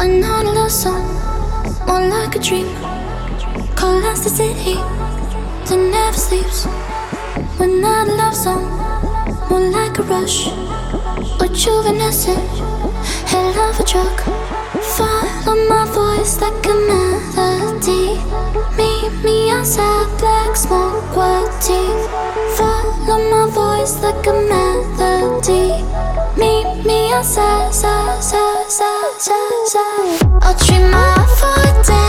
not a love song, more like a dream. Cold as the city that never sleeps. We're not a love song, more like a rush. Rejuvenescent, hell of a drug. Follow my voice like a melody. Meet me outside, black smoke, white teeth. Follow my voice like a melody. Meet me outside, side, side, side, side, side. I'll treat my foot down.